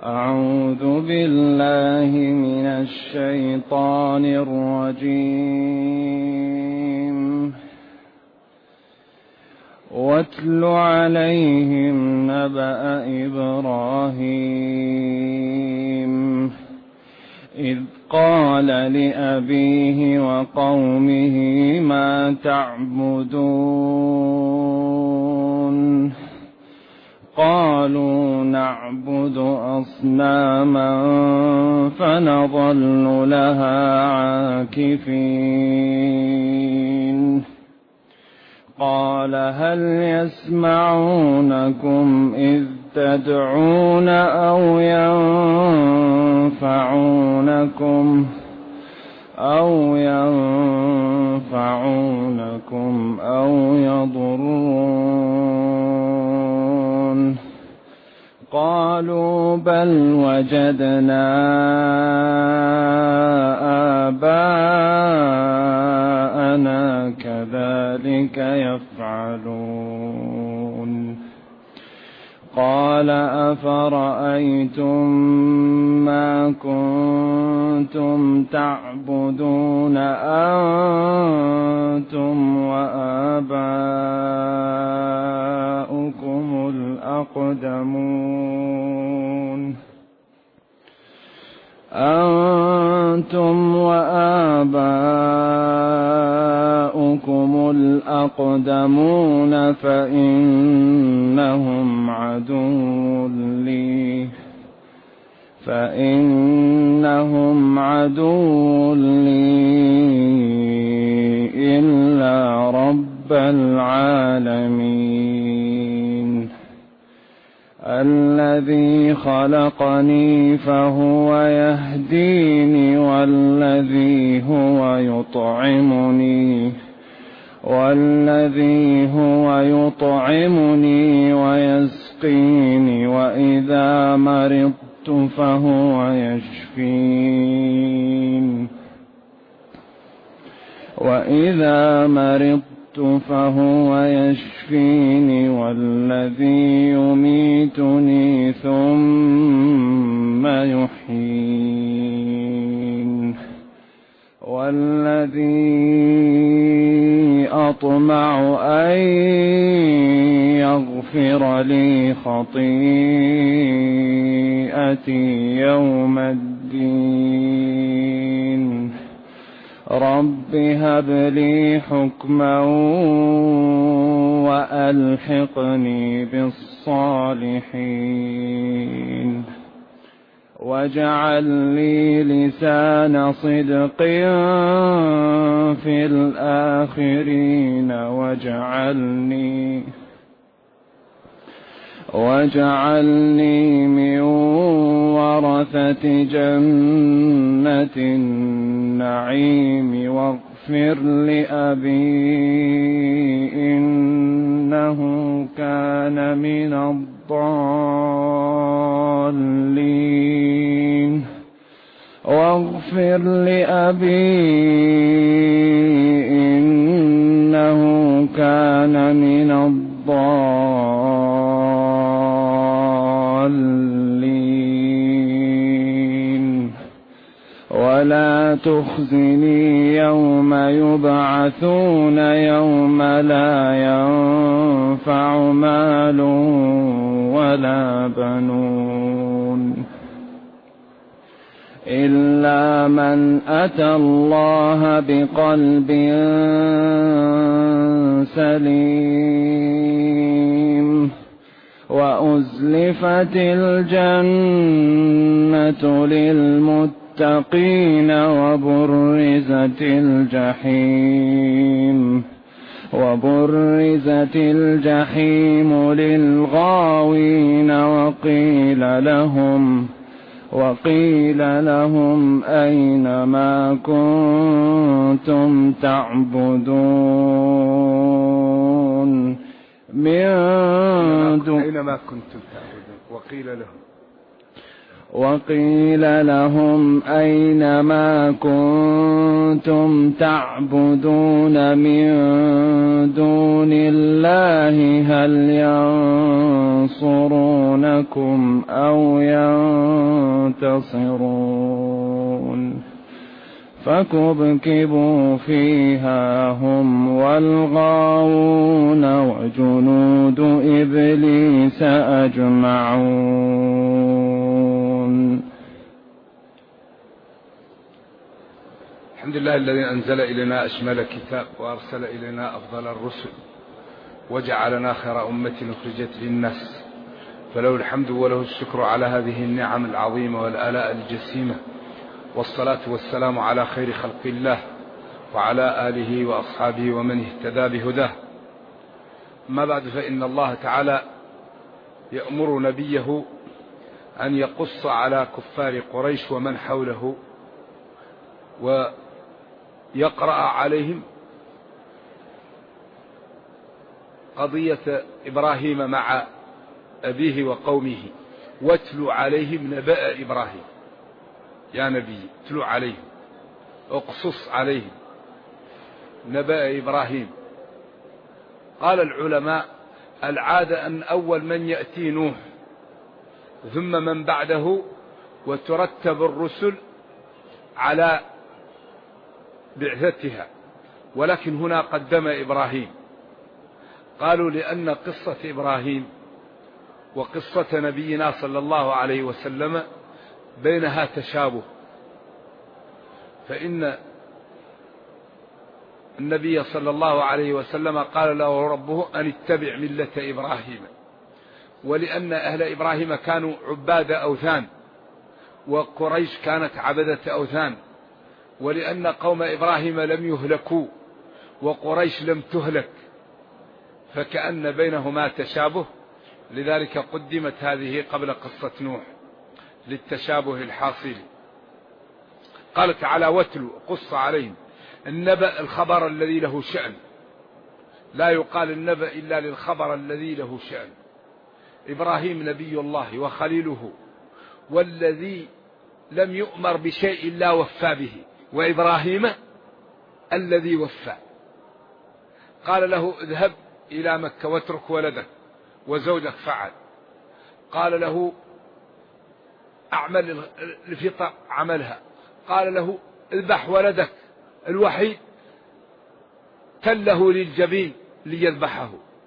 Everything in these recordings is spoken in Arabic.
أعوذ بالله من الشيطان الرجيم. واتل عليهم نبأ إبراهيم إذ قال لأبيه وقومه ما تعبدون قالوا نعبد أصناما فنظل لها عاكفين قال هل يسمعونكم إذ تدعون أو ينفعونكم أو يضرون قالوا بل وجدنا آباءنا كذلك يفعلون قال أفرأيتم ما كنتم تعبدون أنتم وآباؤكم الأقدمون فإنهم عدو لي إلا رب العالمين الذي خلقني فهو يهديني والذي هو يطعمني ويسقيني وإذا مرضت فهو يشفيني والذي يميتني ثم يحيين والذي أطمع أن يغفر لي خطيئتي يوم الدين رب هب لي حكما وألحقني بالصالحين واجعل لي لسان صدق في الآخرين واجعلني من ورثة جنة النعيم واغفر لأبي إنه كان من الضالين ولا تخزني يوم يبعثون يوم لا ينفع مال ولا بنون إلا من أتى الله بقلب سليم وأزلفت الجنة للمتقين وبرزت الجحيم للغاوين وقيل لهم أين ما كنتم تعبدون وقيل لهم أين ما كنتم تعبدون من دون الله هل ينصرونكم أو ينتصرون فكبكبوا فيها هم والغاوون وجنود إبليس أجمعون. الحمد لله الذي أنزل إلينا أشمل كتاب وأرسل إلينا أفضل الرسل وجعلنا خير أمة أخرجت للناس، فله الحمد وله الشكر على هذه النعم العظيمة والآلاء الجسيمة، والصلاة والسلام على خير خلق الله وعلى آله وأصحابه ومن اهتدى بهداه. ما بعد، فإن الله تعالى يأمر نبيه أن يقص على كفار قريش ومن حوله ويقرأ عليهم قضية إبراهيم مع أبيه وقومه. واتلو عليهم نبأ إبراهيم، يا نبي اتلو عليهم، اقصص عليهم نبأ إبراهيم. قال العلماء العادة أن أول من يأتي نوح ثم من بعده، وترتب الرسل على بعثتها، ولكن هنا قدم إبراهيم. قالوا لأن قصة إبراهيم وقصة نبينا صلى الله عليه وسلم بينها تشابه، فإن النبي صلى الله عليه وسلم قال له ربه أن اتبع ملة إبراهيم، ولأن أهل إبراهيم كانوا عباد أوثان وقريش كانت عبدة أوثان، ولأن قوم إبراهيم لم يهلكوا وقريش لم تهلك، فكأن بينهما تشابه، لذلك قدمت هذه قبل قصة نوح للتشابه الحاصل. قال تعالى واتلو قص عليهم النبأ، الخبر الذي له شأن، لا يقال النبأ إلا للخبر الذي له شأن. إبراهيم نبي الله وخليله، والذي لم يؤمر بشيء لا وفى به، وإبراهيم الذي وفى. قال له اذهب إلى مكة واترك ولدك وزوجك، فعل. قال له أعمل الفطر، عملها. قال له اذبح ولدك الوحيد، تله للجبين ليذبحه،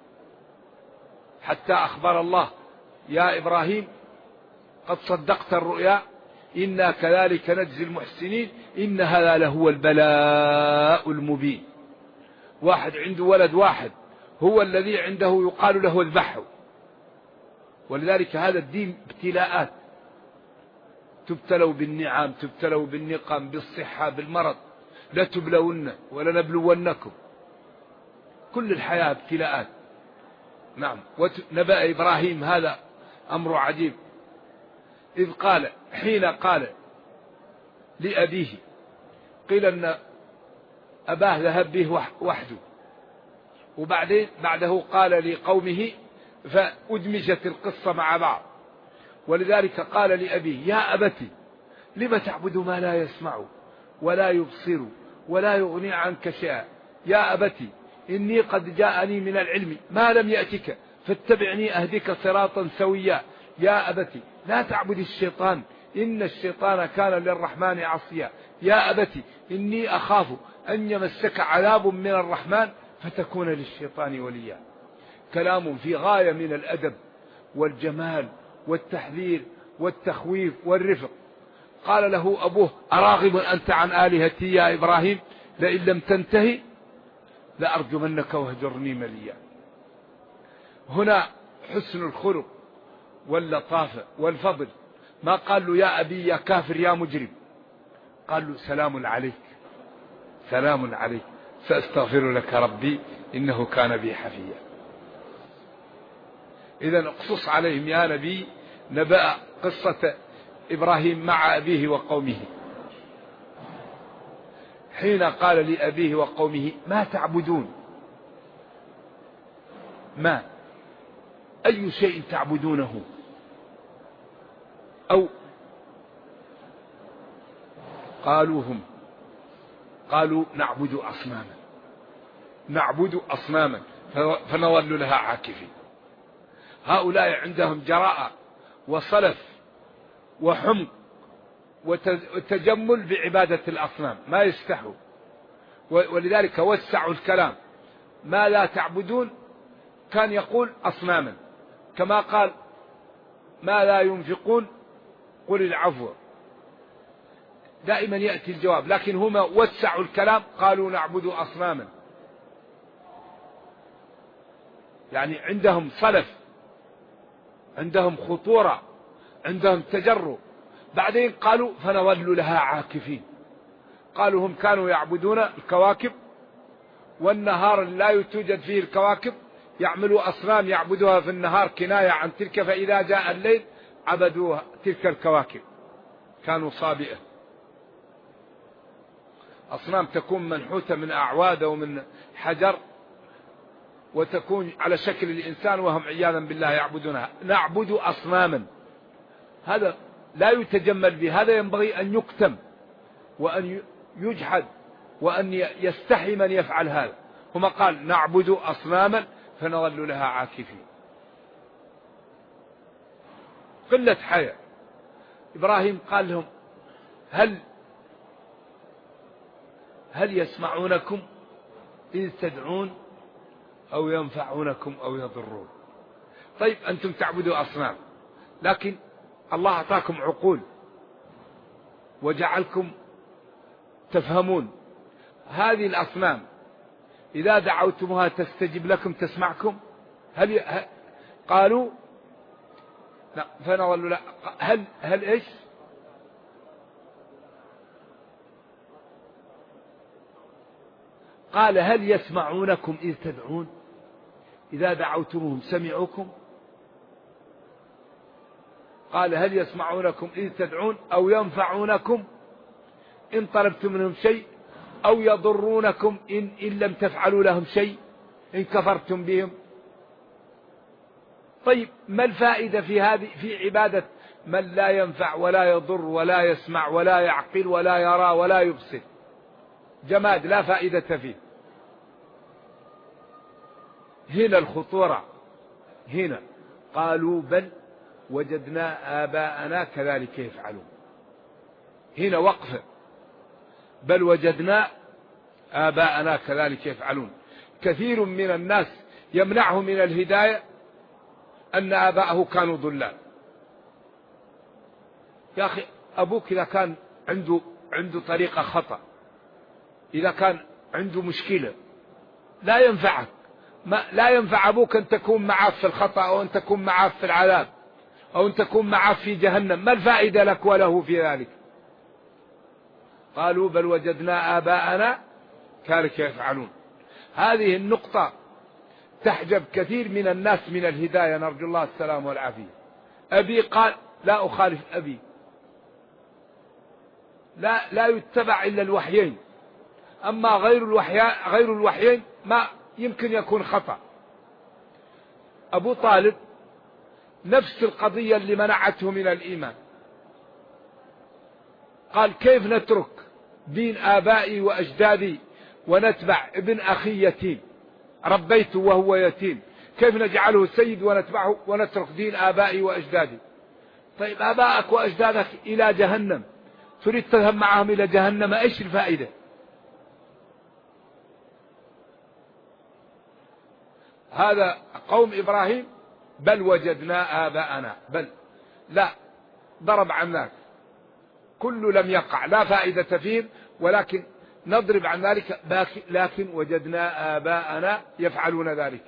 حتى أخبر الله يا إبراهيم قد صدقت الرؤيا إنا كذلك نجزي المحسنين إن هذا لهو البلاء المبين. واحد عنده ولد واحد هو الذي عنده يقال له اذبحه. ولذلك هذا الدين ابتلاءات، تبتلوا بالنعم، تبتلوا بالنقم، بالصحة، بالمرض، لا تبلون ولا نبلونكم، كل الحياة ابتلاءات. نعم. نبأ إبراهيم هذا أمر عجيب، إذ قال، حين قال لأبيه، قيل أن أباه ذهب به وحده، وبعدين بعده قال لقومه، فأدمجت القصة مع بعض. ولذلك قال لأبيه يا أبتي لم تعبد ما لا يسمع ولا يبصر ولا يغني عنك شيئا، يا أبتي إني قد جاءني من العلم ما لم يأتك فاتبعني أهدك صراطا سويا، يا أبتي لا تعبد الشيطان إن الشيطان كان للرحمن عصيا، يا أبتي إني أخاف أن يمسك عذاب من الرحمن فتكون للشيطان وليا. كلام في غاية من الأدب والجمال والتحذير والتخويف والرفق. قال له أبوه أراغب أنت عن آلهتي يا إبراهيم لئن لم تنتهي لأرجمنك واهجرني مليا. هنا حسن الخلق واللطافة والفضل، ما قال له يا أبي يا كافر يا مجرم، قال له سلام عليك، سلام عليك، سأستغفر لك ربي إنه كان بي حفيا. إذن اقصص عليهم يا نبي نبأ قصة إبراهيم مع أبيه وقومه، حين قال لأبيه وقومه ما تعبدون، ما أي شيء تعبدونه، أو قالوا نعبد أصناما فنظل لها عاكفين. هؤلاء عندهم جراءة وصلف وحمق وتجمل بعبادة الأصنام، ما يستحوا، ولذلك وسعوا الكلام. ما لا تعبدون كان يقول أصناما، كما قال ما لا ينفقون قل العفو، دائما يأتي الجواب، لكن هما وسعوا الكلام قالوا نعبد أصناما، يعني عندهم صلف، عندهم خطورة، عندهم تجرؤ. بعدين قالوا فنظل لها عاكفين. قالوا هم كانوا يعبدون الكواكب، والنهار لا توجد فيه الكواكب يعملوا أصنام يعبدوها في النهار كناية عن تلك، فإذا جاء الليل عبدوها تلك الكواكب، كانوا صابئة. أصنام تكون منحوتة من أعواد ومن حجر، وتكون على شكل الإنسان، وهم عياذا بالله يعبدونها. نعبد أصناما، هذا لا يتجمل به، هذا ينبغي أن يكتم وأن يجحد وأن يستحي من يفعل هذا. هما قال نعبد أصناما فنظل لها عاكفين. قلة حياء. إبراهيم قال لهم هل يسمعونكم إذ تدعون أو ينفعونكم أو يضرون؟ طيب أنتم تعبدوا أصنام، لكن الله أعطاكم عقول وجعلكم تفهمون. هذه الأصنام إذا دعوتمها تستجب لكم تسمعكم؟ قالوا لا فنظل لا. هل إيش؟ قال هل يسمعونكم إذ تدعون؟ إذا دعوتمهم سمعوكم؟ قال هل يسمعونكم إذ تدعون أو ينفعونكم إن طلبتم منهم شيء أو يضرونكم إن لم تفعلوا لهم شيء إن كفرتم بهم؟ طيب ما الفائدة في عبادة من لا ينفع ولا يضر ولا يسمع ولا يعقل ولا يرى ولا يبصر؟ جماد لا فائدة فيه. هنا الخطورة. هنا قالوا بل وجدنا آباءنا كذلك يفعلون. هنا وقف، بل وجدنا آباءنا كذلك يفعلون. كثير من الناس يمنعه من الهداية أن آباءه كانوا ضلال. يا أخي أبوك إذا كان عنده طريقة خطأ، إذا كان عنده مشكلة، لا ينفعك، لا ينفع أبوك أن تكون معه في الخطأ أو أن تكون معه في العذاب أو أن تكون معه في جهنم. ما الفائدة لك وله في ذلك؟ قالوا بل وجدنا آباءنا كذلك يفعلون. هذه النقطة تحجب كثير من الناس من الهداية، نرجو الله السلام والعافية. أبي قال لا أخالف أبي، لا يتبع إلا الوحيين، أما غير الوحيين ما يمكن يكون خطأ. أبو طالب نفس القضية اللي منعته من الإيمان، قال كيف نترك دين آبائي وأجدادي ونتبع ابن أخي يتيم ربيته وهو يتيم؟ كيف نجعله سيد ونتبعه ونترك دين آبائي وأجدادي؟ طيب آبائك وأجدادك إلى جهنم، تريد تذهب معهم إلى جهنم، إيش الفائدة؟ هذا قوم إبراهيم بل وجدنا آباءنا، بل لا ضرب عن ذلك، كل لم يقع، لا فائدة فيهم، ولكن نضرب عن ذلك لكن وجدنا آباءنا يفعلون ذلك.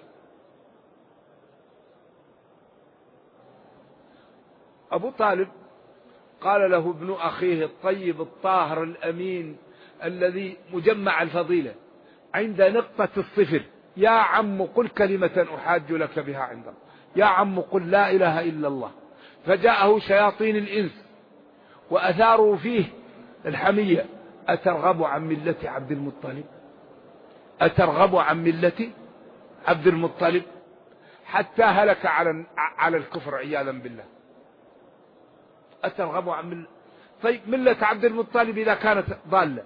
أبو طالب قال له ابن أخيه الطيب الطاهر الأمين الذي مجمع الفضيلة عند نقطة الصفر: يا عم قل كلمة أحاج لك بها عند الله، يا عم قل لا إله إلا الله. فجاءه شياطين الإنس وأثاروا فيه الحمية: أترغب عن ملة عبد المطلب؟ أترغب عن ملة عبد المطلب؟ حتى هلك على الكفر عياذا بالله. أترغب عن ملة؟ طيب ملة عبد المطلب إذا كانت ضالة؟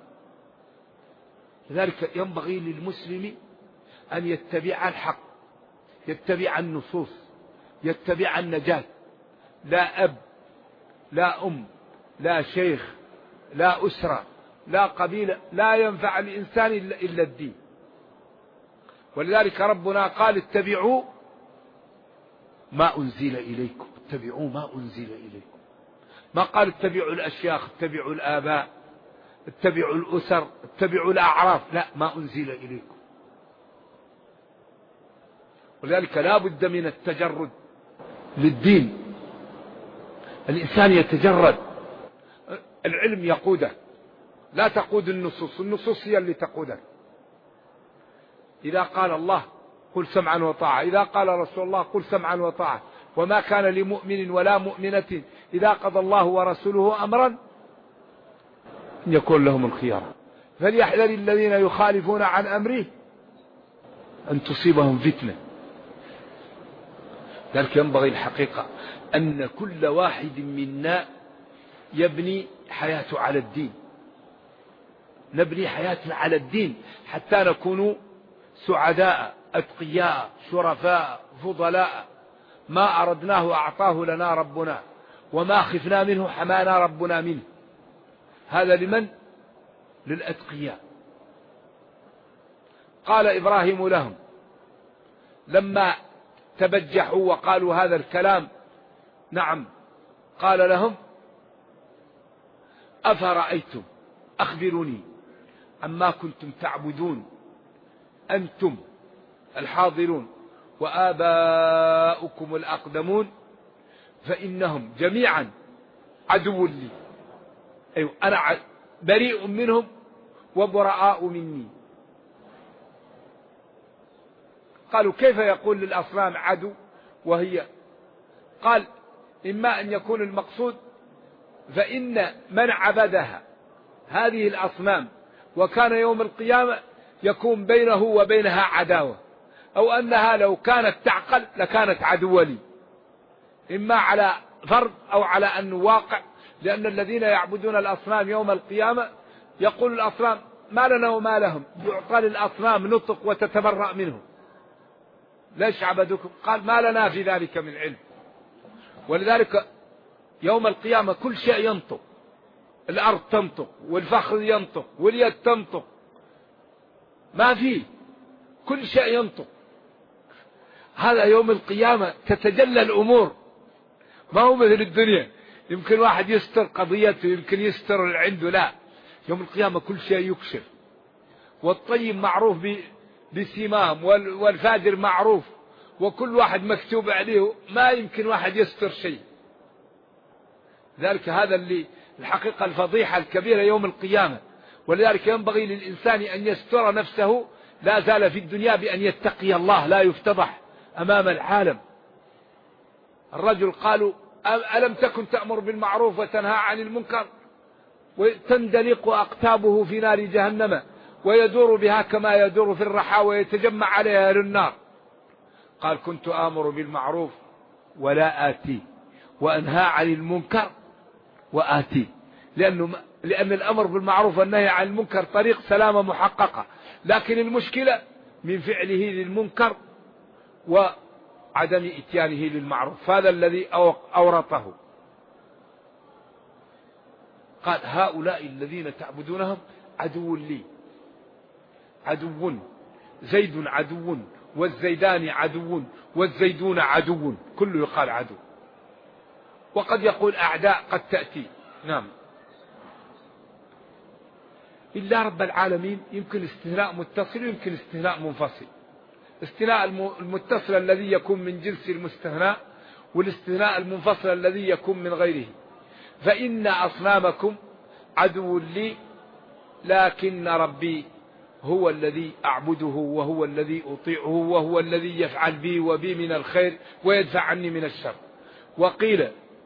لذلك ينبغي للمسلم أن يتبع الحق، يتبع النصوص، يتبع النجاة. لا أب، لا أم، لا شيخ، لا أسرة، لا قبيلة، لا ينفع الإنسان إلا الدين. ولذلك ربنا قال اتبعوا ما أنزل إليكم، اتبعوا ما أنزل إليكم. ما قال اتبعوا الأشياخ، اتبعوا الآباء، اتبعوا الأسر، اتبعوا الأعراف، لا، ما أنزل إليكم. ولذلك لا بد من التجرد للدين. الإنسان يتجرد، العلم يقوده، لا تقود النصوص، النصوص هي اللي تقودك. إذا قال الله قل سمعا وطاعة، إذا قال رسول الله قل سمعا وطاعة. وما كان لمؤمن ولا مؤمنة إذا قضى الله ورسوله أمرا أن يكون لهم الخيار، فليحذر الذين يخالفون عن أمره أن تصيبهم فتنة. ذلك ينبغي الحقيقة أن كل واحد منا يبني حياته على الدين، نبني حياتنا على الدين حتى نكون سعداء أتقياء شرفاء فضلاء. ما أردناه أعطاه لنا ربنا، وما خفنا منه حمانا ربنا منه. هذا لمن؟ للأتقياء. قال إبراهيم لهم لما تبجحوا وقالوا هذا الكلام، نعم، قال لهم أفرأيتم، أخبروني عما كنتم تعبدون أنتم الحاضرون وآباؤكم الأقدمون فإنهم جميعا عدو لي. أيوة، أنا بريء منهم وبراء مني. قالوا كيف يقول للأصنام عدو وهي؟ قال إما أن يكون المقصود فإن من عبدها هذه الأصنام وكان يوم القيامة يكون بينه وبينها عداوة، أو أنها لو كانت تعقل لكانت عدو لي، إما على فرض أو على أنه واقع. لأن الذين يعبدون الأصنام يوم القيامة يقول الأصنام ما لنا وما لهم، يعطى للأصنام نطق وتتبرأ منهم. ليش عبدوكم؟ قال ما لنا في ذلك من علم. ولذلك يوم القيامة كل شيء ينطق، الأرض تنطق والفخذ ينطق واليد تنطق، ما فيه، كل شيء ينطق. هذا يوم القيامة تتجلى الأمور، ما هو مثل الدنيا يمكن واحد يستر قضيته، يمكن يستر اللي عنده. لا، يوم القيامة كل شيء يكشف، والطيب معروف بسيماهم والفاجر معروف، وكل واحد مكتوب عليه، ما يمكن واحد يستر شيء. ذلك هذا اللي الحقيقة الفضيحة الكبيرة يوم القيامة. ولذلك ينبغي للإنسان أن يستر نفسه لا زال في الدنيا بأن يتقي الله، لا يفتضح أمام العالم. الرجل قالوا ألم تكن تأمر بالمعروف وتنهى عن المنكر وتندلق أقتابه في نار جهنم ويدور بها كما يدور في الرحى ويتجمع عليها أهل النار. قال كنت آمر بالمعروف ولا آتي، وأنهى عن المنكر وآتي. لأن الأمر بالمعروف والنهي عن المنكر طريق سلامة محققة، لكن المشكلة من فعله للمنكر وعدم إتيانه للمعروف، هذا الذي أورطه. قال هؤلاء الذين تعبدونهم عدو لي، عدو، زيد عدو، والزيدان عدو، والزيدون عدو، كله يقال عدو. وقد يقول أعداء قد تأتي، نعم. إلا رب العالمين يمكن استثناء متصل ويمكن استثناء منفصل. استثناء المتصل الذي يكون من جنس المستثناء، والاستثناء المنفصل الذي يكون من غيره. فإن أصنامكم عدو لي لكن ربي هو الذي أعبده وهو الذي أطيعه وهو الذي يفعل بي وبي من الخير ويدفع عني من الشر. وقيل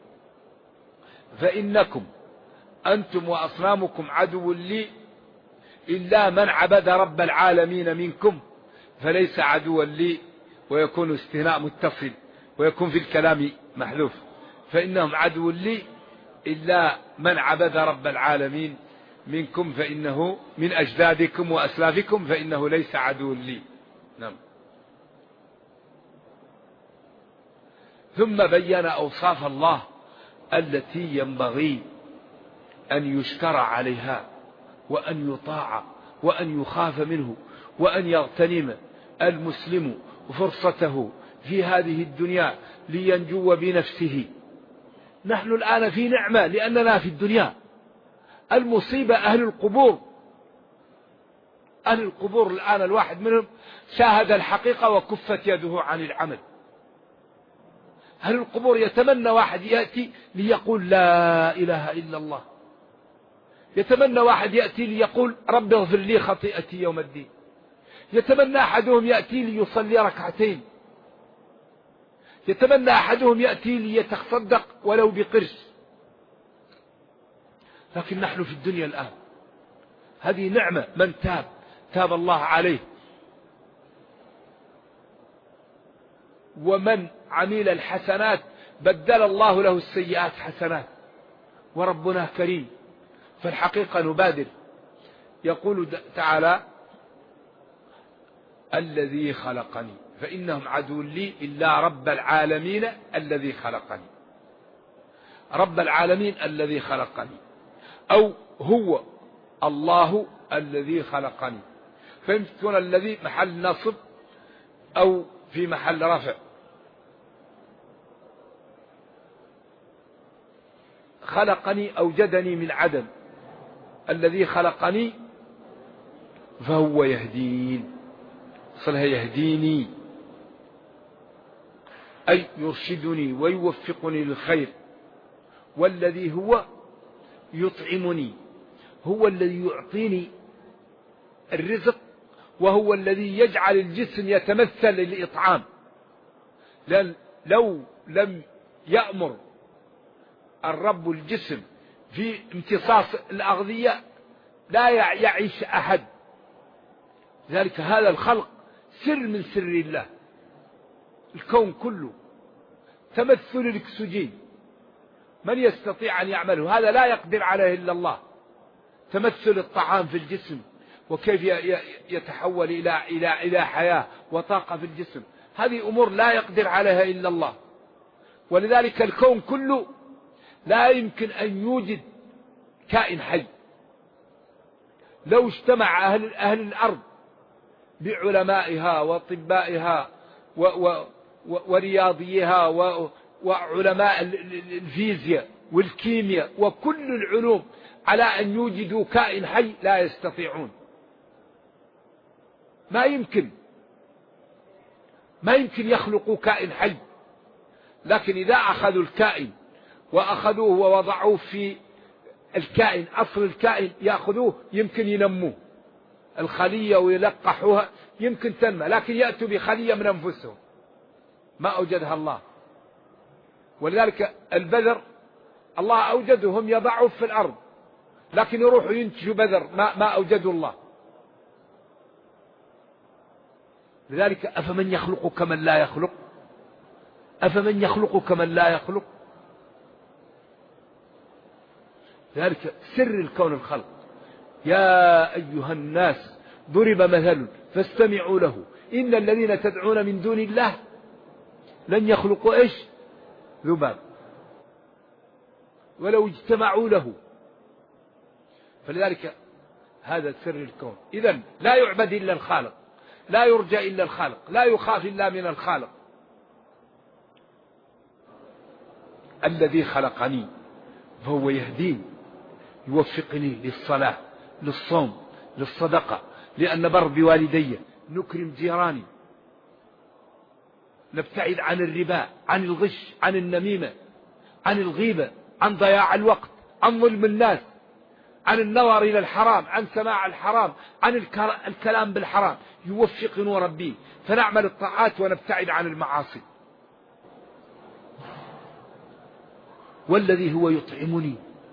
فإنكم أنتم وأصنامكم عدو لي إلا من عبد رب العالمين منكم فليس عدوا لي، ويكون استثناء متصل ويكون في الكلام محذوف. فإنهم عدو لي إلا من عبد رب العالمين منكم فإنه من أجدادكم وأسلافكم فإنه ليس عدو لي. نعم. ثم بين أوصاف الله التي ينبغي أن يشكر عليها وأن يطاع وأن يخاف منه وأن يغتنم المسلم فرصته في هذه الدنيا لينجو بنفسه. نحن الآن في نعمة لأننا في الدنيا. المصيبة أهل القبور. أهل القبور الآن الواحد منهم شاهد الحقيقة وكفت يده عن العمل. أهل القبور يتمنى واحد يأتي ليقول لا إله إلا الله، يتمنى واحد يأتي ليقول رب اغفر لي خطيئتي يوم الدين، يتمنى أحدهم يأتي ليصلي ركعتين، يتمنى أحدهم يأتي ليتصدق ولو بقرش. لكن نحن في الدنيا الآن هذه نعمة. من تاب الله عليه، ومن عمل الحسنات بدل الله له السيئات حسنات، وربنا كريم. فالحقيقة نبادر. يقول تعالى الذي خلقني فإنهم عدو لي إلا رب العالمين الذي خلقني. رب العالمين الذي خلقني، أو هو الله الذي خلقني. فيمكن الذي محل نصب أو في محل رفع. خلقني أوجدني من عدم، الذي خلقني فهو يهدين. صلها يهديني أي يرشدني ويوفقني للخير. والذي هو يطعمني، هو الذي يعطيني الرزق، وهو الذي يجعل الجسم يتمثل للإطعام. لأن لو لم يأمر الرب الجسم في امتصاص الأغذية لا يعيش أحد. لذلك هذا الخلق سر من سر الله. الكون كله تمثل الأكسجين، من يستطيع أن يعمله؟ هذا لا يقدر عليه إلا الله. تمثل الطعام في الجسم وكيف يتحول إلى حياة وطاقة في الجسم، هذه أمور لا يقدر عليها إلا الله. ولذلك الكون كله لا يمكن أن يوجد كائن حي. لو اجتمع أهل الأرض بعلمائها وطبائها ورياضيها وعلماء الفيزياء والكيمياء وكل العلوم على أن يوجدوا كائن حي لا يستطيعون. ما يمكن يخلقوا كائن حي. لكن إذا أخذوا الكائن وأخذوه ووضعوه في الكائن، أصل الكائن، يأخذوه يمكن ينموه الخلية ويلقحوها يمكن تنمى، لكن يأتوا بخلية من أنفسهم ما أوجدها الله. ولذلك البذر الله أوجدهم يضعوا في الأرض، لكن يروحوا ينتجوا بذر ما أوجدوا الله. لذلك أفمن يخلق كمن لا يخلق، أفمن يخلق كمن لا يخلق. لذلك سر الكون الخلق. يا أيها الناس ضرب مثل فاستمعوا له إن الذين تدعون من دون الله لن يخلقوا إيش؟ ذباب ولو اجتمعوا له. فلذلك هذا سر الكون. إذن لا يعبد إلا الخالق، لا يرجى إلا الخالق، لا يخاف إلا من الخالق. الذي خلقني فهو يهدين، يوفقني للصلاة، للصوم، للصدقة، لأن بر بوالدي، نكرم جيراني، نبتعد عن الربا، عن الغش، عن النميمة، عن الغيبة، عن ضياع الوقت، عن ظلم الناس، عن النظر إلى الحرام، عن سماع الحرام، عن الكلام بالحرام. يوفقنا ربي فنعمل الطاعات ونبتعد عن المعاصي. والذي هو يطعمني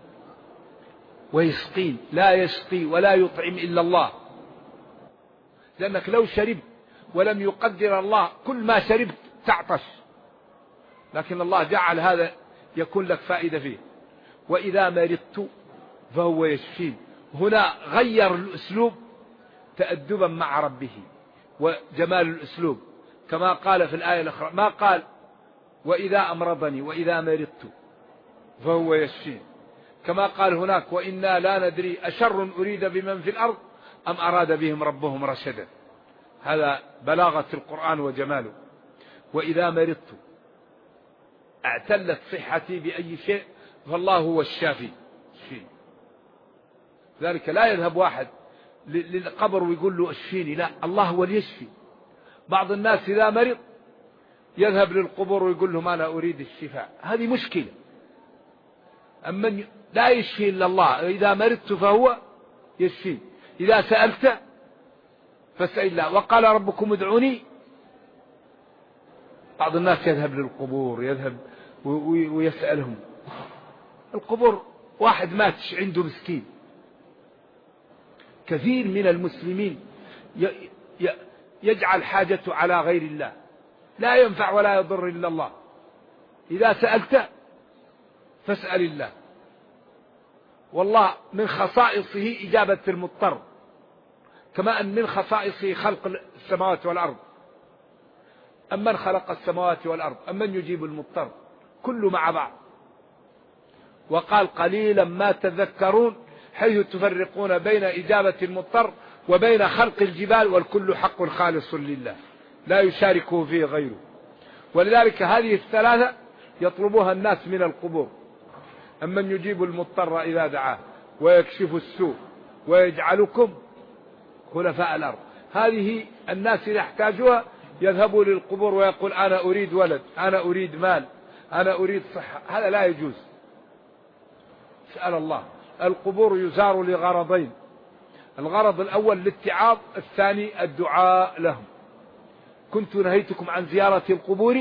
ويسقين، لا يسقي ولا يطعم إلا الله. لأنك لو شربت ولم يقدر الله كل ما شربت تعطش، لكن الله جعل هذا يكون لك فائدة فيه. وإذا مرضت فهو يشفين. هنا غير الأسلوب تأدبا مع ربه وجمال الأسلوب، كما قال في الآية الأخرى ما قال وإذا أمرضني وإذا مرضت فهو يشفين، كما قال هناك وإنا لا ندري أشر أريد بمن في الأرض أم أراد بهم ربهم رشدا. هذا بلاغة القرآن وجماله. وإذا مرضت اعتلت صحتي بأي شيء فالله هو الشافي. ذلك لا يذهب واحد للقبر ويقول له اشفيني، لا، الله هو اللي يشفي. بعض الناس إذا مرض يذهب للقبور ويقول لهم أنا أريد الشفاء، هذه مشكلة. أما لا يشفي إلا الله، إذا مرضت فهو يشفي. إذا سألت فاسأل الله، وقال ربكم ادعوني. بعض الناس يذهب للقبور، يذهب ويسألهم. القبور واحد مات عنده مسكين. كثير من المسلمين يجعل حاجته على غير الله، لا ينفع ولا يضر إلا الله. إذا سألت فاسأل الله. والله من خصائصه إجابة المضطر، كما أن من خصائصه خلق السماوات والأرض. أمن خلق السماوات والأرض أمن يجيب المضطر، كله مع بعض. وقال قليلا ما تذكرون، حيث تفرقون بين إجابة المضطر وبين خلق الجبال، والكل حق خالص لله لا يشاركه فيه غيره. ولذلك هذه الثلاثة يطلبها الناس من القبور: أمن يجيب المضطر إذا دعاه ويكشف السوء ويجعلكم خلفاء الأرض. هذه الناس إذا احتاجوها يذهبوا للقبور ويقول أنا أريد ولد، أنا أريد مال، أنا أريد صحة. هذا لا يجوز. اسأل الله. القبور يزار لغرضين: الغرض الأول الاتعاظ، الثاني الدعاء لهم. كنت نهيتكم عن زيارة القبور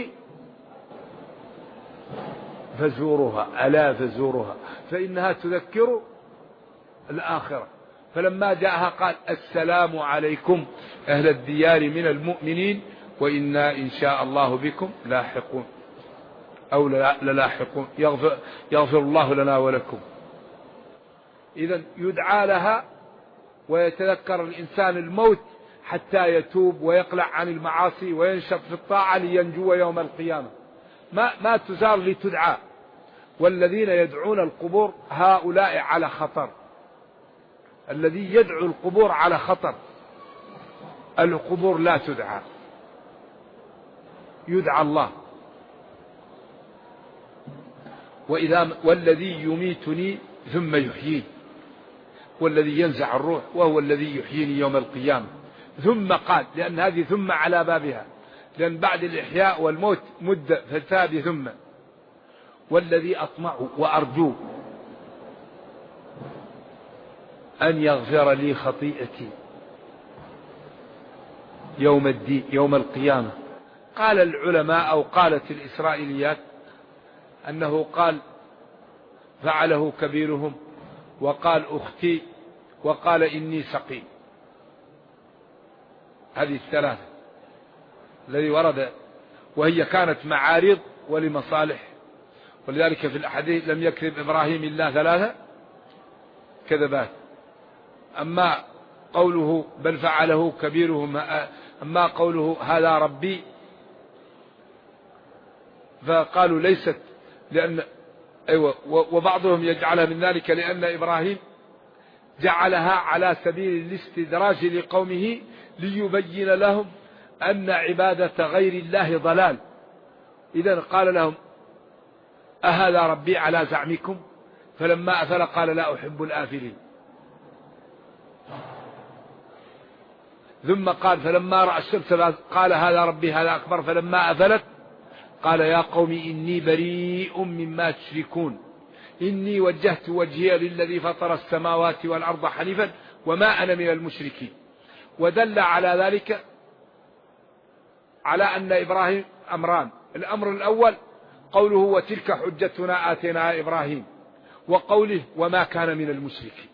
فزوروها، ألا فزوروها فإنها تذكر الآخرة. فلما جاءها قال السلام عليكم أهل الديار من المؤمنين وإنا إن شاء الله بكم لاحقون أو للاحقون، يغفر الله لنا ولكم. إذن يدعى لها ويتذكر الإنسان الموت حتى يتوب ويقلع عن المعاصي وينشط في الطاعة لينجو يوم القيامة. ما تزار لتدعى. والذين يدعون القبور هؤلاء على خطر. الذي يدعو القبور على خطر. القبور لا تدعى، يدعى الله. والذي يميتني ثم يحييني، والذي ينزع الروح وهو الذي يحييني يوم القيامة. ثم قال، لأن هذه ثم على بابها، لأن بعد الإحياء والموت مدة فتابي ثم. والذي أطمع وأرجو أن يغفر لي خطيئتي يوم الدين يوم القيامة. قال العلماء أو قالت الإسرائيليات أنه قال فعله كبيرهم، وقال أختي، وقال إني سقيم. هذه الثلاثة الذي ورد، وهي كانت معارض ولمصالح. ولذلك في الأحاديث لم يكذب إبراهيم إلا 3 كذبات. أما قوله بل فعله كبيرهم، أما قوله هذا ربي، فقالوا ليست، لأن وبعضهم يجعلها من ذلك لأن إبراهيم جعلها على سبيل الاستدراج لقومه ليبين لهم أن عبادة غير الله ضلال. إذن قال لهم أهذا ربي على زعمكم؟ فلما أفل قال لا أحب الآفلين. ثم قال فلما رأى الشمس قال هذا ربي هذا أكبر. فلما أفلت قال يا قوم إني بريء مما تشركون إني وجهت وجهي للذي فطر السماوات والأرض حنيفا وما أنا من المشركين. ودل على ذلك على أن إبراهيم أمران: الأمر الأول قوله وتلك حجتنا آتيناها إبراهيم، وقوله وما كان من المشركين.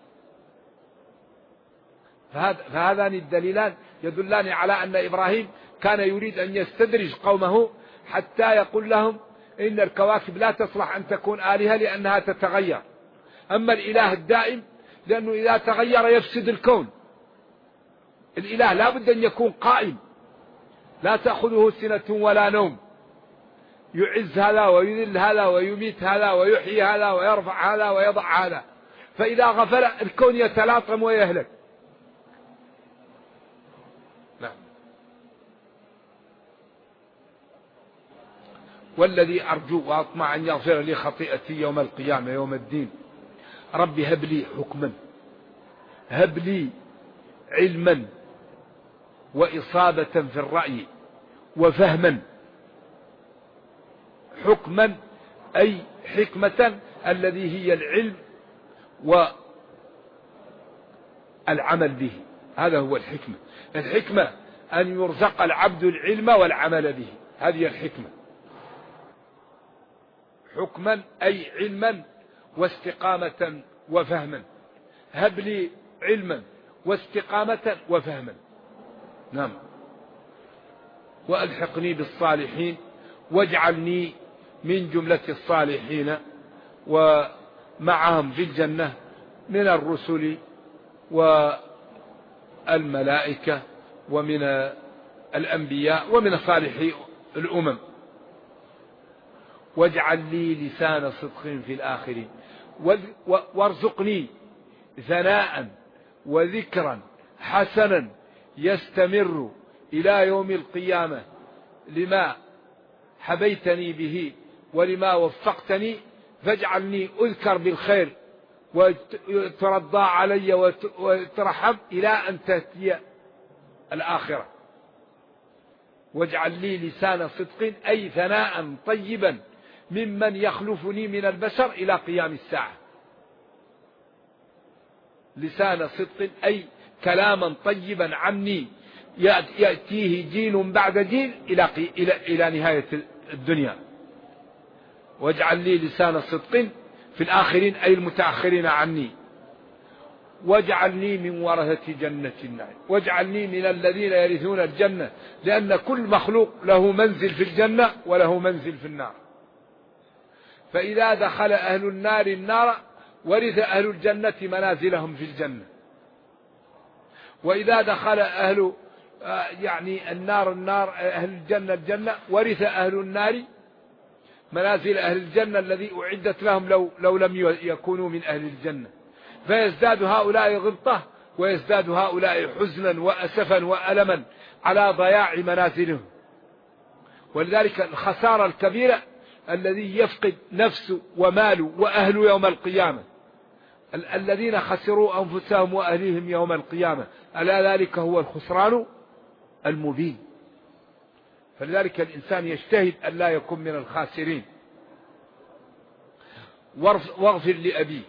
فهذان الدليلان يدلان على أن إبراهيم كان يريد أن يستدرج قومه حتى يقول لهم إن الكواكب لا تصلح أن تكون آلهة لأنها تتغير، أما الإله الدائم لأنه إذا تغير يفسد الكون. الإله لا بد أن يكون قائم، لا تأخذه سنة ولا نوم، يعز هذا ويذل هذا ويميت هذا ويحيي هذا ويرفع هذا ويضع هذا، فإذا غفل الكون يتلاطم ويهلك. نعم. والذي أرجو وأطمع أن يغفر لي خطيئتي يوم القيامة يوم الدين، ربي هب لي حكما، هب لي علما وإصابة في الرأي وفهما. حكما أي حكمة الذي هي العلم والعمل به، هذا هو الحكمة. الحكمة أن يرزق العبد العلم والعمل به، هذه الحكمة. حكما أي علما واستقامة وفهما. هب لي علما واستقامة وفهما. نعم. وألحقني بالصالحين واجعلني من جملة الصالحين ومعهم في الجنة من الرسل والملائكة ومن الأنبياء ومن صالحي الأمم. واجعل لي لسان صدق في الآخرين، وارزقني ثناء وذكرا حسنا يستمر إلى يوم القيامة لما حبيتني به ولما وفقتني، فاجعلني أذكر بالخير وترضى علي وترحم إلى أن تأتي الآخرة. واجعل لي لسان صدق أي ثناء طيبا ممن يخلفني من البشر إلى قيام الساعة. لسان صدق أي كلاما طيبا عني يأتيه جيل بعد جيل إلى نهاية الدنيا. واجعل لي لسان صدق في الآخرين أي المتأخرين عني. واجعلني من ورثة جنة النعيم، واجعلني من الذين يرثون الجنة، لأن كل مخلوق له منزل في الجنة وله منزل في النار. فإذا دخل أهل النار النار ورث أهل الجنة منازلهم في الجنة، وإذا دخل أهل النار أهل الجنة ورث أهل النار منازل أهل الجنة الذي أعدت لهم لو لم يكونوا من أهل الجنة. فيزداد هؤلاء غبطة ويزداد هؤلاء حزنا وأسفا وألما على ضياع منازلهم. ولذلك الخسارة الكبيرة الذي يفقد نفسه وماله وأهله يوم القيامة، الذين خسروا أنفسهم وأهليهم يوم القيامة، ألا ذلك هو الخسران المبين. فلذلك الإنسان يجتهد أن لا يكون من الخاسرين. واغفر لأبي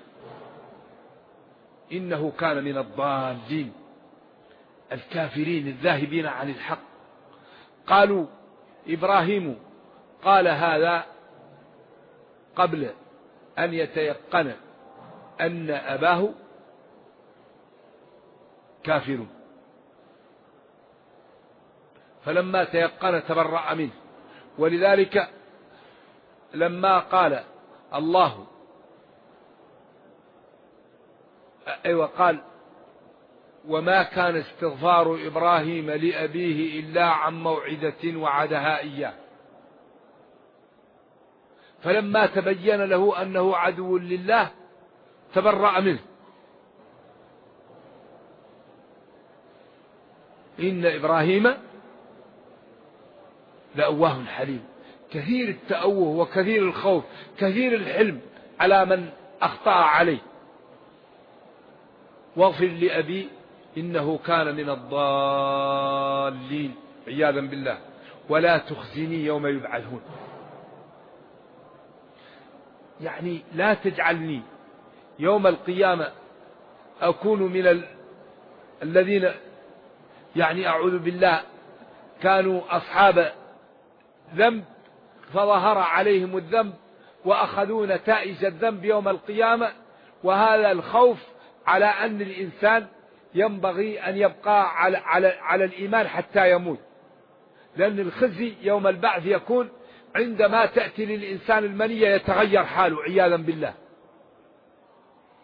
إنه كان من الضالين الكافرين الذاهبين عن الحق. قالوا إبراهيم قال هذا قبل أن يتيقن أن أباه كافر، فلما تيقن تبرأ منه. ولذلك لما قال الله قال وما كان استغفار إبراهيم لأبيه إلا عن موعدة وعدها إياه، فلما تبين له أنه عدو لله تبرأ منه. إن إبراهيم لأواه حليم، كثير التأوه وكثير الخوف، كثير الحلم على من أخطأ عليه. واغفر لأبي إنه كان من الضالين عياذا بالله، ولا تخزني يوم يبعثون. يعني لا تجعلني يوم القيامة أكون من الذين أعوذ بالله كانوا أصحاب ذنب فظهر عليهم الذنب وأخذوا نتائج الذنب يوم القيامة. وهذا الخوف على أن الإنسان ينبغي أن يبقى على الإيمان حتى يموت، لأن الخزي يوم البعث يكون عندما تأتي للإنسان المنية يتغير حاله عياذا بالله.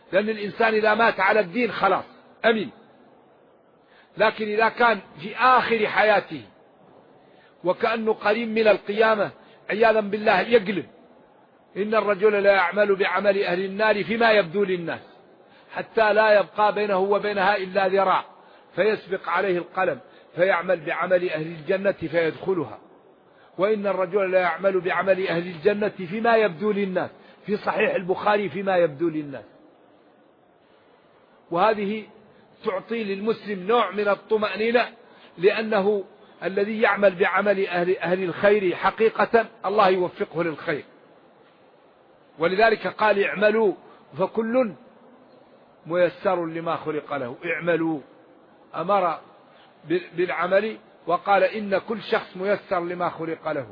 لأن الإنسان إذا مات على الدين خلاص أمين. لكن إذا كان في آخر حياته وكأنه قريب من القيامة عياذا بالله يقلب. إن الرجل لا يعمل بعمل أهل النار فيما يبدو للناس حتى لا يبقى بينه وبينها إلا ذراع فيسبق عليه القلم فيعمل بعمل أهل الجنة فيدخلها. وإن الرجل لا يعمل بعمل أهل الجنة فيما يبدو للناس، في صحيح البخاري فيما يبدو للناس. وهذه تعطي للمسلم نوع من الطمأنينة، لأنه الذي يعمل بعمل أهل الخير حقيقة الله يوفقه للخير. ولذلك قال اعملوا فكل ميسر لما خلق له. اعملوا، أمر بالعمل وقال إن كل شخص ميسر لما خلق له.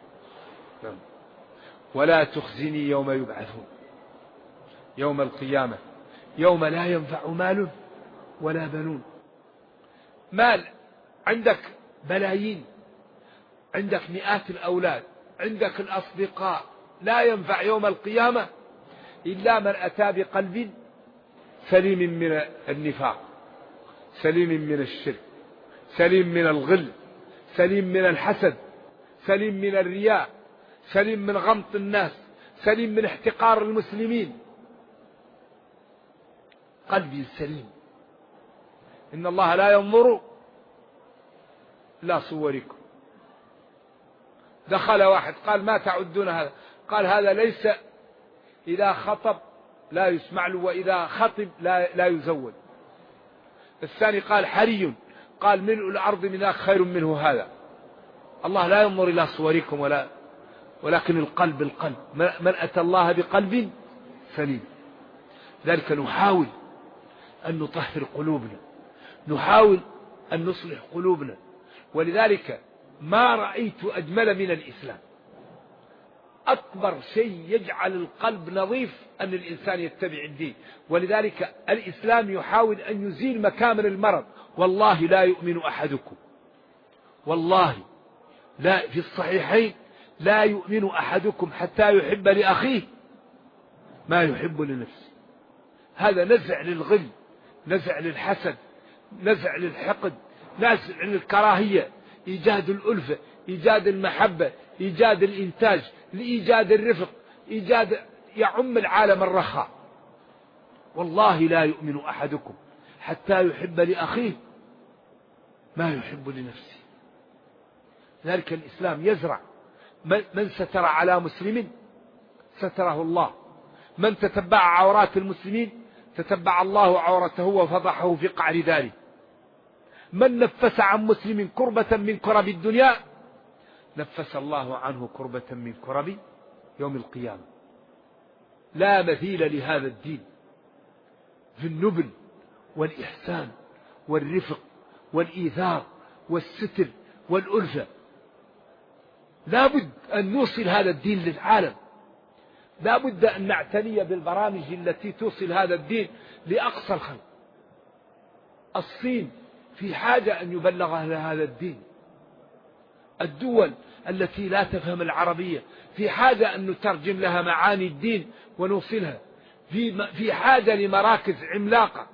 ولا تخزني يوم يبعثون، يوم القيامة، يوم لا ينفع مال ولا بنون. مال عندك بلايين، عندك مئات الأولاد، عندك الأصدقاء، لا ينفع يوم القيامة إلا من أتى بقلب سليم من النفاق، سليم من الشرك، سليم من الغل، سليم من الحسد، سليم من الرياء، سليم من غمط الناس، سليم من احتقار المسلمين. قلبي سليم. إن الله لا ينظر إلى صوركم. دخل واحد قال ما تعدون هذا؟ قال هذا ليس إذا خطب لا يسمع له وإذا خطب لا يزود. الثاني قال حري، قال ملء الأرض منها خير منه هذا. الله لا ينظر إلى صوركم ولكن القلب. من أتى الله بقلب سليم. ذلك نحاول أن نطهر قلوبنا، نحاول أن نصلح قلوبنا. ولذلك ما رأيت أجمل من الإسلام. أكبر شيء يجعل القلب نظيف أن الإنسان يتبع الدين. ولذلك الإسلام يحاول أن يزيل مكامن المرض. والله لا يؤمن أحدكم، والله لا، في الصحيحين لا يؤمن أحدكم حتى يحب لأخيه ما يحب لنفسه. هذا نزع للغل، نزع للحسد، نزع للحقد، نزع للكراهية، إيجاد الألفة، إيجاد المحبة، إيجاد الإنتاج، لإيجاد الرفق، إيجاد يعم العالم الرخاء. والله لا يؤمن أحدكم حتى يحب لأخيه ما يحب لنفسه. ذلك الإسلام يزرع. من ستر على مسلم ستره الله. من تتبع عورات المسلمين تتبع الله عورته وفضحه في قعر داره. من نفس عن مسلم كربة من كرب الدنيا نفس الله عنه كربة من كرب يوم القيامة. لا مثيل لهذا الدين في النبل والإحسان والرفق والإيثار والستر والألفة. لا بد أن نوصل هذا الدين للعالم. لا بد أن نعتني بالبرامج التي توصل هذا الدين لأقصى الخلق. الصين في حاجة أن يبلغ هذا الدين. الدول التي لا تفهم العربية في حاجة أن نترجم لها معاني الدين ونوصلها. في حاجة لمراكز عملاقة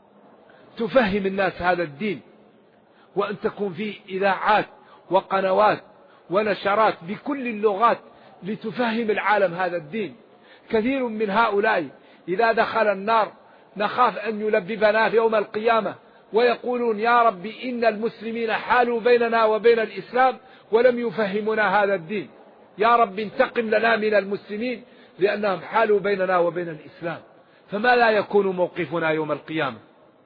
تفهم الناس هذا الدين، وأن تكون فيه إذاعات وقنوات ونشرات بكل اللغات لتفهم العالم هذا الدين. كثير من هؤلاء إذا دخل النار نخاف أن يلببنا في يوم القيامة ويقولون يا رب إن المسلمين حالوا بيننا وبين الإسلام ولم يفهمنا هذا الدين. يا رب انتقم لنا من المسلمين لأنهم حالوا بيننا وبين الإسلام. فما لا يكون موقفنا يوم القيامة؟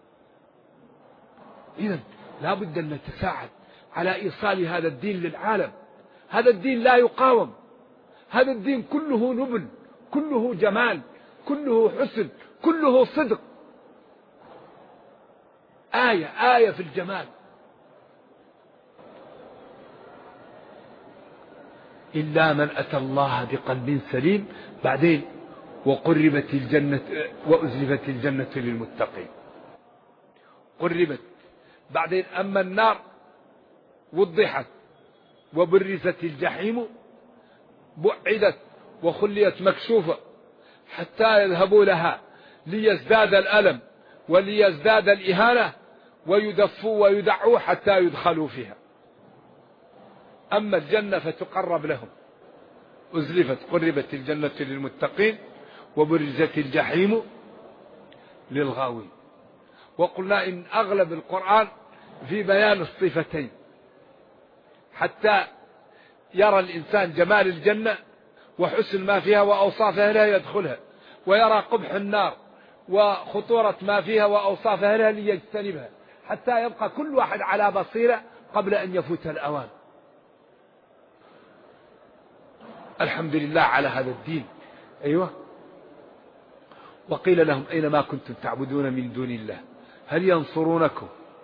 إذن لا بد أن نتساعد على إيصال هذا الدين للعالم. هذا الدين لا يقاوم. هذا الدين كله نبل، كله جمال، كله حسن، كله صدق. آية في الجمال. إلا من أتى الله بقلب سليم. بعدين وقربت الجنة وأزلفت الجنة للمتقين. قربت. بعدين أما النار وضحت وبرزت الجحيم بعدت وخليت مكشوفة حتى يذهبوا لها ليزداد الألم وليزداد الإهانة ويدفوا ويدعوا حتى يدخلوا فيها. أما الجنة فتقرب لهم. أزلفت قربت الجنة للمتقين وبرزت الجحيم للغاوين. وقلنا إن أغلب القرآن في بيان الصفتين حتى يرى الإنسان جمال الجنة وحسن ما فيها وأوصاف أهلها يدخلها، ويرى قبح النار وخطورة ما فيها وأوصاف أهلها ليجتنبها، حتى يبقى كل واحد على بصيرة قبل أن يفوت الأوان. الحمد لله على هذا الدين. أيوة. وقيل لهم أينما كنتم تعبدون من دون الله هل ينصرونكم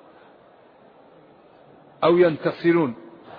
أو ينتصرون؟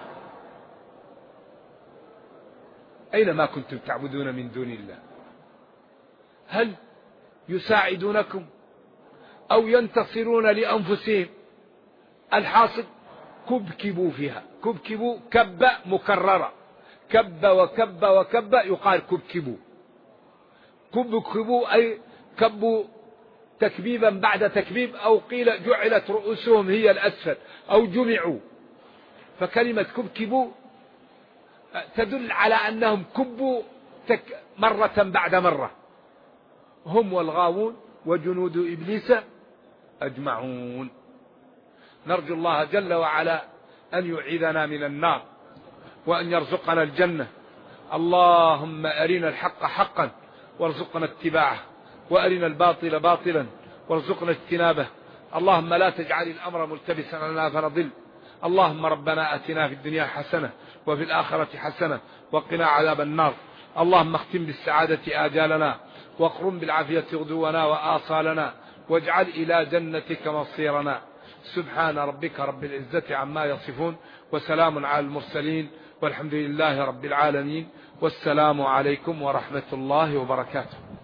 أينما كنتم تعبدون من دون الله هل يساعدونكم أو ينتصرون لأنفسهم؟ الحاصل كبكبوا فيها. كبكبوا كب مكررة، كب وكب وكب يقال كبكبوا. كبكبوا أي كبوا تكبيبا بعد تكبيب، أو قيل جعلت رؤوسهم هي الأسفل أو جمعوا. فكلمة كبكبوا تدل على أنهم كبوا مرة بعد مرة، هم والغاوون وجنود إبليس أجمعون. نرجو الله جل وعلا أن يعيذنا من النار وأن يرزقنا الجنة. اللهم أرنا الحق حقا وارزقنا اتباعه، وأرنا الباطل باطلا وارزقنا اجتنابه. اللهم لا تجعل الأمر ملتبسا لنا فنضل. اللهم ربنا أتنا في الدنيا حسنة وفي الآخرة حسنة وقنا عذاب النار. اللهم اختم بالسعادة آجالنا واقرم بالعافية غدونا وآصالنا، واجعل إلى جنتك مصيرنا. سبحان ربك رب العزة عما يصفون، وسلام على المرسلين، والحمد لله رب العالمين، والسلام عليكم ورحمة الله وبركاته.